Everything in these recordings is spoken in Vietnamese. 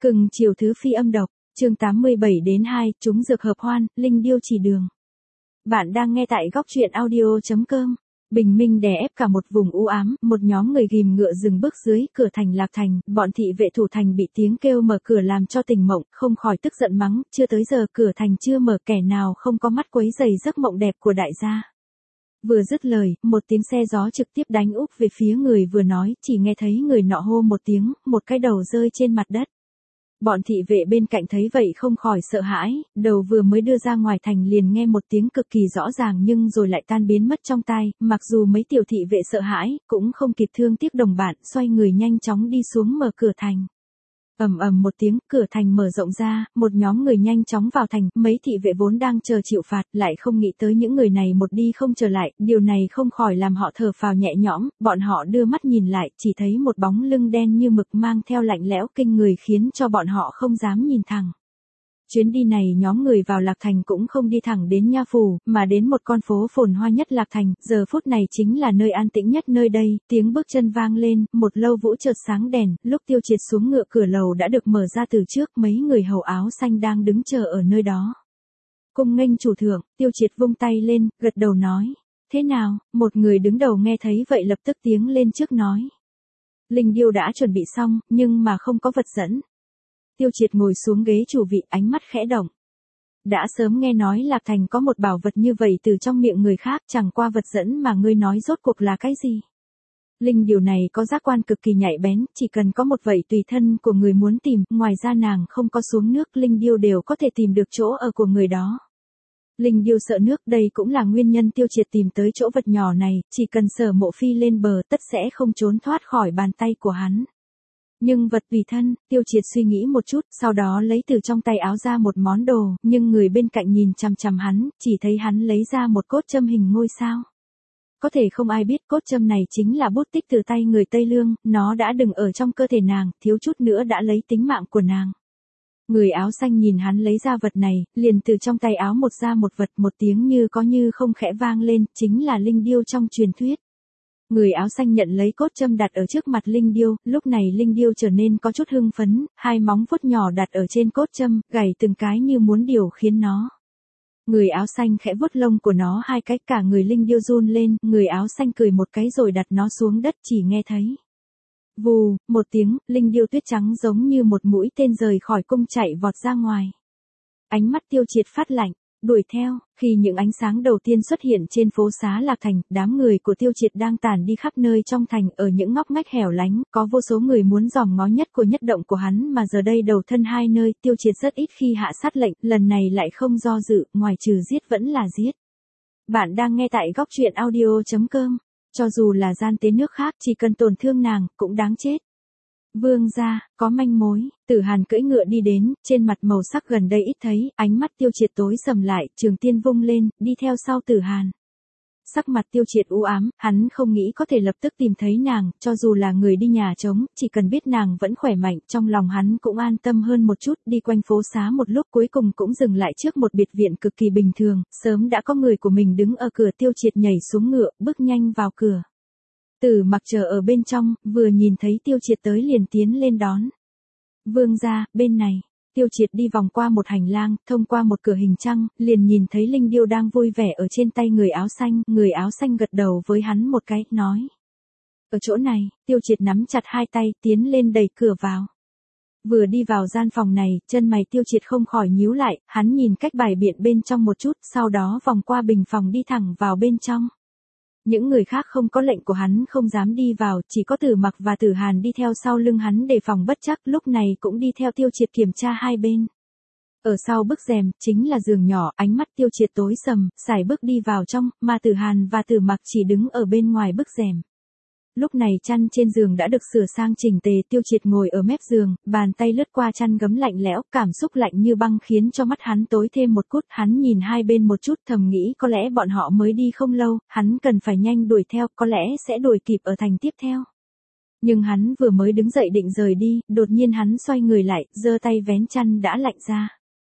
Cưng chiều thứ phi âm độc, chương 87-2, chúng dược hợp hoan, linh điêu chỉ đường. Bạn đang nghe tại góc truyện audio.com. Bình minh đè ép cả một vùng u ám, một nhóm người ghim ngựa dừng bước dưới cửa thành Lạc Thành, bọn thị vệ thủ thành bị tiếng kêu mở cửa làm cho tỉnh mộng, không khỏi tức giận mắng, chưa tới giờ cửa thành chưa mở, kẻ nào không có mắt quấy rầy giấc mộng đẹp của đại gia. Vừa dứt lời, một tiếng xe gió trực tiếp đánh úp về phía người vừa nói, chỉ nghe thấy người nọ hô một tiếng, một cái đầu rơi trên mặt đất. Bọn thị vệ bên cạnh thấy vậy không khỏi sợ hãi, đầu vừa mới đưa ra ngoài thành liền nghe một tiếng cực kỳ rõ ràng nhưng rồi lại tan biến mất trong tai, mặc dù mấy tiểu thị vệ sợ hãi, cũng không kịp thương tiếc đồng bạn, xoay người nhanh chóng đi xuống mở cửa thành. Ầm ầm một tiếng, cửa thành mở rộng ra, một nhóm người nhanh chóng vào thành, mấy thị vệ vốn đang chờ chịu phạt, lại không nghĩ tới những người này một đi không trở lại, điều này không khỏi làm họ thở phào nhẹ nhõm, bọn họ đưa mắt nhìn lại, chỉ thấy một bóng lưng đen như mực mang theo lạnh lẽo kinh người khiến cho bọn họ không dám nhìn thẳng. Chuyến đi này nhóm người vào Lạc Thành cũng không đi thẳng đến Nha Phủ, mà đến một con phố phồn hoa nhất Lạc Thành, giờ phút này chính là nơi an tĩnh nhất nơi đây, tiếng bước chân vang lên, một lâu vũ chợt sáng đèn, lúc Tiêu Triệt xuống ngựa cửa lầu đã được mở ra từ trước, mấy người hầu áo xanh đang đứng chờ ở nơi đó. Cung nghênh chủ thượng, Tiêu Triệt vung tay lên, gật đầu nói, thế nào, một người đứng đầu nghe thấy vậy lập tức tiến lên trước nói. Linh điêu đã chuẩn bị xong, nhưng mà không có vật dẫn. Tiêu Triệt ngồi xuống ghế chủ vị, ánh mắt khẽ động. Đã sớm nghe nói Lạc Thành có một bảo vật như vậy từ trong miệng người khác, chẳng qua vật dẫn mà ngươi nói rốt cuộc là cái gì? Linh điều này có giác quan cực kỳ nhạy bén, chỉ cần có một vậy tùy thân của người muốn tìm, ngoài ra nàng không có xuống nước, linh điêu đều có thể tìm được chỗ ở của người đó. Linh điêu sợ nước, đây cũng là nguyên nhân Tiêu Triệt tìm tới chỗ vật nhỏ này, chỉ cần Sở Mộ Phi lên bờ tất sẽ không trốn thoát khỏi bàn tay của hắn. Nhưng vật tùy thân, Tiêu Triệt suy nghĩ một chút, sau đó lấy từ trong tay áo ra một món đồ, nhưng người bên cạnh nhìn chằm chằm hắn, chỉ thấy hắn lấy ra một cốt châm hình ngôi sao. Có thể không ai biết cốt châm này chính là bút tích từ tay người Tây Lương, nó đã đừng ở trong cơ thể nàng, thiếu chút nữa đã lấy tính mạng của nàng. Người áo xanh nhìn hắn lấy ra vật này, liền từ trong tay áo một ra một vật, một tiếng như có như không khẽ vang lên, chính là linh điêu trong truyền thuyết. Người áo xanh nhận lấy cốt châm đặt ở trước mặt linh điêu, lúc này linh điêu trở nên có chút hưng phấn, hai móng vuốt nhỏ đặt ở trên cốt châm, gảy từng cái như muốn điều khiến nó. Người áo xanh khẽ vuốt lông của nó hai cái, cả người linh điêu run lên, người áo xanh cười một cái rồi đặt nó xuống đất, chỉ nghe thấy. Vù, một tiếng, linh điêu tuyết trắng giống như một mũi tên rời khỏi cung chạy vọt ra ngoài. Ánh mắt Tiêu Triệt phát lạnh. Đuổi theo, khi những ánh sáng đầu tiên xuất hiện trên phố xá Lạc Thành, đám người của Tiêu Triệt đang tản đi khắp nơi trong thành, ở những ngóc ngách hẻo lánh, có vô số người muốn dòm ngó nhất của nhất động của hắn mà giờ đây đầu thân hai nơi, Tiêu Triệt rất ít khi hạ sát lệnh, lần này lại không do dự, ngoài trừ giết vẫn là giết. Bạn đang nghe tại góc truyện audio.com, cho dù là gian tế nước khác, chỉ cần tổn thương nàng, cũng đáng chết. Vương gia, có manh mối, Tử Hàn cưỡi ngựa đi đến, trên mặt màu sắc gần đây ít thấy, ánh mắt Tiêu Triệt tối sầm lại, trường tiên vung lên, đi theo sau Tử Hàn. Sắc mặt Tiêu Triệt u ám, hắn không nghĩ có thể lập tức tìm thấy nàng, cho dù là người đi nhà trống, chỉ cần biết nàng vẫn khỏe mạnh, trong lòng hắn cũng an tâm hơn một chút, đi quanh phố xá một lúc cuối cùng cũng dừng lại trước một biệt viện cực kỳ bình thường, sớm đã có người của mình đứng ở cửa, Tiêu Triệt nhảy xuống ngựa, bước nhanh vào cửa. Tử Mặc chờ ở bên trong, vừa nhìn thấy Tiêu Triệt tới liền tiến lên đón. Vương gia, bên này. Tiêu Triệt đi vòng qua một hành lang, thông qua một cửa hình trăng, liền nhìn thấy linh điêu đang vui vẻ ở trên tay người áo xanh gật đầu với hắn một cái, nói. Ở chỗ này, Tiêu Triệt nắm chặt hai tay, tiến lên đẩy cửa vào. Vừa đi vào gian phòng này, chân mày Tiêu Triệt không khỏi nhíu lại, hắn nhìn cách bày biện bên trong một chút, sau đó vòng qua bình phòng đi thẳng vào bên trong. Những người khác không có lệnh của hắn không dám đi vào, chỉ có Tử Mặc và Tử Hàn đi theo sau lưng hắn đề phòng bất trắc, lúc này cũng đi theo Tiêu Triệt kiểm tra hai bên. Ở sau bức rèm, chính là giường nhỏ, ánh mắt Tiêu Triệt tối sầm, sải bước đi vào trong, mà Tử Hàn và Tử Mặc chỉ đứng ở bên ngoài bức rèm. Lúc này chăn trên giường đã được sửa sang chỉnh tề, Tiêu Triệt ngồi ở mép giường, bàn tay lướt qua chăn gấm lạnh lẽo, cảm xúc lạnh như băng khiến cho mắt hắn tối thêm một cút, hắn nhìn hai bên một chút thầm nghĩ có lẽ bọn họ mới đi không lâu, hắn cần phải nhanh đuổi theo, có lẽ sẽ đuổi kịp ở thành tiếp theo. Nhưng hắn vừa mới đứng dậy định rời đi, đột nhiên hắn xoay người lại, giơ tay vén chăn đã lạnh ra.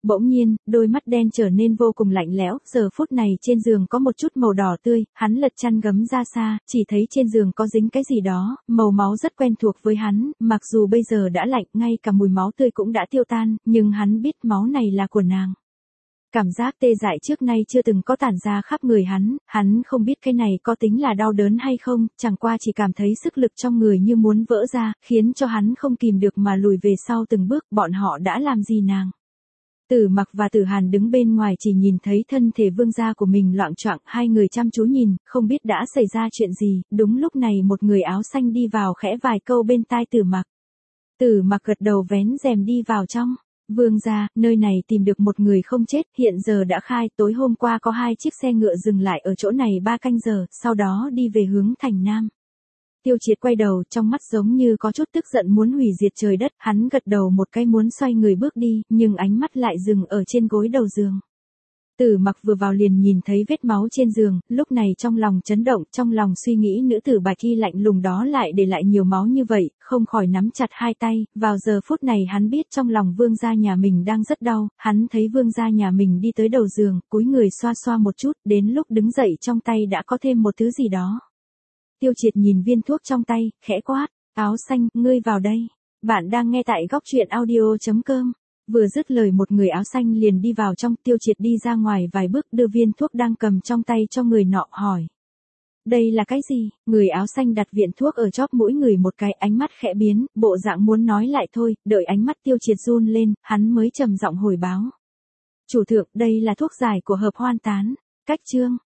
Bỗng nhiên, đôi mắt đen trở nên vô cùng lạnh lẽo, giờ phút này trên giường có một chút màu đỏ tươi, hắn lật chăn gấm ra xa, chỉ thấy trên giường có dính cái gì đó, màu máu rất quen thuộc với hắn, mặc dù bây giờ đã lạnh, ngay cả mùi máu tươi cũng đã tiêu tan, nhưng hắn biết máu này là của nàng. Cảm giác tê dại trước nay chưa từng có tản ra khắp người hắn không biết cái này có tính là đau đớn hay không, chẳng qua chỉ cảm thấy sức lực trong người như muốn vỡ ra, khiến cho hắn không kìm được mà lùi về sau từng bước, bọn họ đã làm gì nàng. Tử Mặc và Tử Hàn đứng bên ngoài chỉ nhìn thấy thân thể vương gia của mình loạng choạng, hai người chăm chú nhìn, không biết đã xảy ra chuyện gì, đúng lúc này một người áo xanh đi vào khẽ vài câu bên tai Tử Mặc. Tử Mặc gật đầu vén rèm đi vào trong. Vương gia, nơi này tìm được một người không chết, hiện giờ đã khai, tối hôm qua có 2 chiếc xe ngựa dừng lại ở chỗ này 3 canh giờ, sau đó đi về hướng thành Nam. Tiêu Triệt quay đầu, trong mắt giống như có chút tức giận muốn hủy diệt trời đất, hắn gật đầu một cái muốn xoay người bước đi, nhưng ánh mắt lại dừng ở trên gối đầu giường. Tử Mặc vừa vào liền nhìn thấy vết máu trên giường, lúc này trong lòng chấn động, trong lòng suy nghĩ nữ tử bạch y lạnh lùng đó lại để lại nhiều máu như vậy, không khỏi nắm chặt hai tay, vào giờ phút này hắn biết trong lòng vương gia nhà mình đang rất đau, hắn thấy vương gia nhà mình đi tới đầu giường, cúi người xoa xoa một chút, đến lúc đứng dậy trong tay đã có thêm một thứ gì đó. Tiêu Triệt nhìn viên thuốc trong tay, khẽ quát, áo xanh, ngươi vào đây. Bạn đang nghe tại góc truyện audio.com. Vừa dứt lời một người áo xanh liền đi vào trong, Tiêu Triệt đi ra ngoài vài bước đưa viên thuốc đang cầm trong tay cho người nọ hỏi. Đây là cái gì? Người áo xanh đặt viện thuốc ở chóp mũi người một cái, ánh mắt khẽ biến, bộ dạng muốn nói lại thôi, đợi ánh mắt Tiêu Triệt run lên, hắn mới trầm giọng hồi báo. Chủ thượng, đây là thuốc giải của hợp hoan tán. Cách chương.